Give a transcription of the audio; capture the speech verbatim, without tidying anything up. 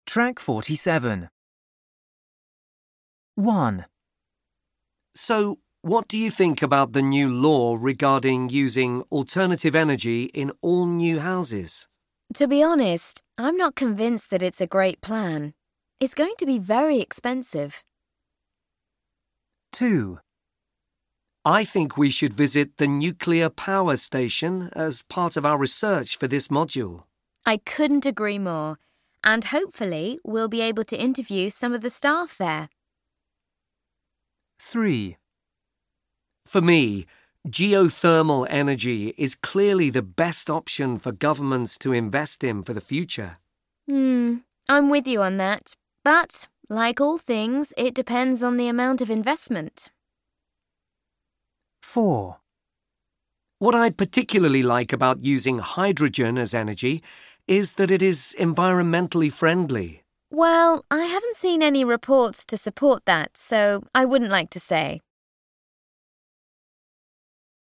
Track forty-seven. one. So, what do you think about the new law regarding using alternative energy in all new houses? To be honest, I'm not convinced that it's a great plan. It's going to be very expensive. two. I think we should visit the nuclear power station as part of our research for this module. I couldn't agree more. And hopefully we'll be able to interview some of the staff there. three. For me, geothermal energy is clearly the best option for governments to invest in for the future. Hmm, I'm with you on that. But, like all things, it depends on the amount of investment. four. What I particularly like about using hydrogen as energy is that it is environmentally friendly. Well, I haven't seen any reports to support that, so I wouldn't like to say.